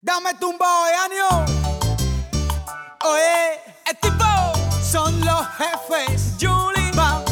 Dame tumbao, Yanio. Oye, el tipo son los jefes. Julie,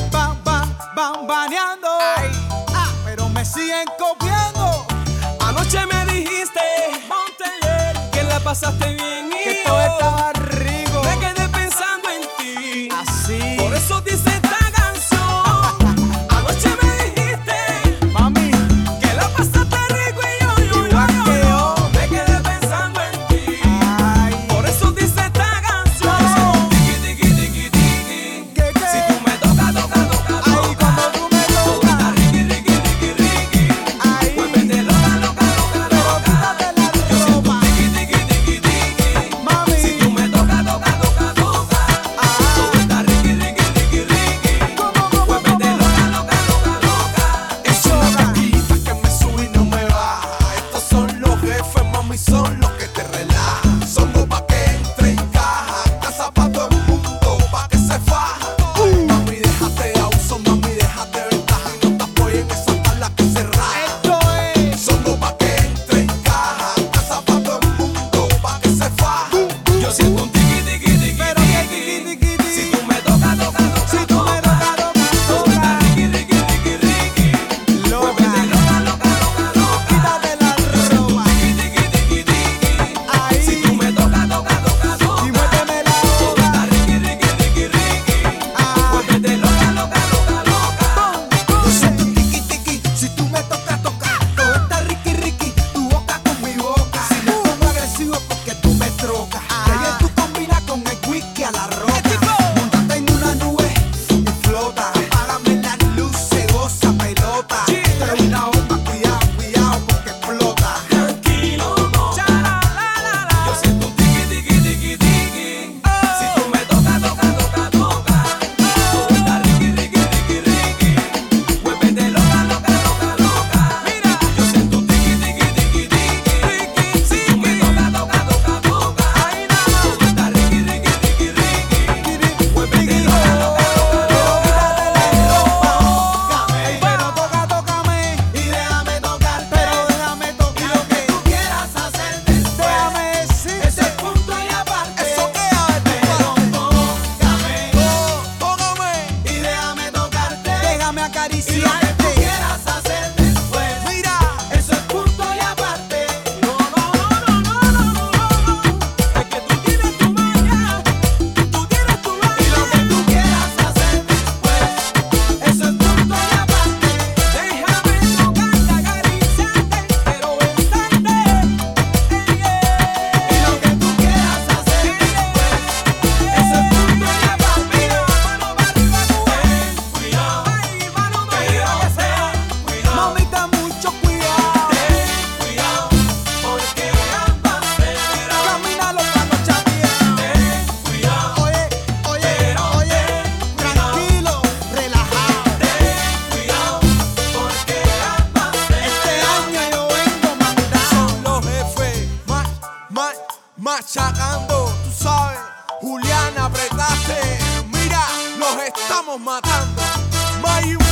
van baneando. Pero me siguen copiando. Anoche me dijiste, Montaner, que la pasaste bien y Que todo estaba rico. me quedé pensando en ti. Así. Por eso dice esta canción. Anoche me dijiste, Mami, que la pasaste rico y yo igual que yo. me quedé pensando en ti. Ay. Por eso dice esta canción. Tiki, tiki, tiki, tiki. ¿Qué? Si tú me tocas, toca, toca, Ay, toca. cuando tú me Todo tocas. está riqui, riqui, riqui, riqui. Ay. Vuélvete loca, loca, loca, Pero loca. quítate la Yo siento ropa. tiki, tiki, tiki, tiki. Mami. Si tú me tocas, toca, toca, toca. Todo está riqui, riqui, riqui, riqui. Vuélvete loca, loca, loca, loca. Es una taquita que me sube y no me baja. Estos son los jefes, mami, son los que te relajan. Somos pa' que entre en caja, casa pa' todo el mundo, pa' que se faja. Mami, déjate de abuso, mami, déjate de ventaja. Y no te apoyen esas tablas que se rajan. Esto es. Somos pa' que entre en caja, casa pa' todo el mundo, pa' que se faja. Yo siento un tiki, tiki, tiki, Pero que tiki. tiki, tiki, tiki. Si tú me tocas, toca, toca, Si tú me toca. tocas, Todo toca, está toca. riqui, riqui, riqui, riqui. Loca. Vuélvete loca, loca, loca, loca. Quítate la ropa. Tiki, tiki, tiki, tiki. Ahí. Si tú me tocas, toca, toca, toca. Y muéveme la Todo boca. está riqui, riqui, riqui, riqui. Vuélvete loca, loca, loca, loca. Yo siento tiki tiki, si tú me tocas, toca. Todo está riqui riqui, tu boca con mi boca. Si me pongo agresivo es porque tú me trocas. Que bien tú combinas con el whisky a la roca. Montate en una nube y flota. Apágame las luces, goza pelota. Trae una bomba, cuidado, cuidado porque explota. Tranquilo, no. Yo siento un tiki, tiki, tiki, tiki. Si tú me tocas, toca, toca, toca. Todo está riqui, riqui, riqui, riqui. Vuélvete loca, loca, loca, loca. Mira, yo siento un tiki, tiki, tiki, tiki. Si tú me tocas, toca, toca, toca. Ahí nada más. Todo está riqui, riqui, riqui, riqui. Vuélvete loca, loca, loca, loca. Ey, pero tócame. Y déjame tocarte. Pero déjame tocar. Lo que tú quieras hacer después. Déjame decirte. Ese es punto y aparte. Eso que hace, Tócame y déjame tocarte. déjame Y lo que tú acariciarte. quieras hacer después. Mira, Eso es punto y aparte. No, no, no, no, no, no, no. Es que tú tienes tu maña. Tú tienes tu Y lo que tú quieras hacer después. Eso es punto y aparte. Déjame tocarte, acariciarte, pero besarte. Y lo que tú quieras hacer después. Eso es punto y aparte. Mira, mano para arriba, Cuidado, ay, mano para arriba, que sea. cuidado, mamita, mucho cuidado. cuidado, porque anda acelerado. Camínalo para los chapeados. Cuidado, Oye, tranquilo, relajado. cuidado, porque anda Este año yo vengo mandado. los jefes machacando, tú sabes. Juliana, apretaste. Mira, los estamos matando. May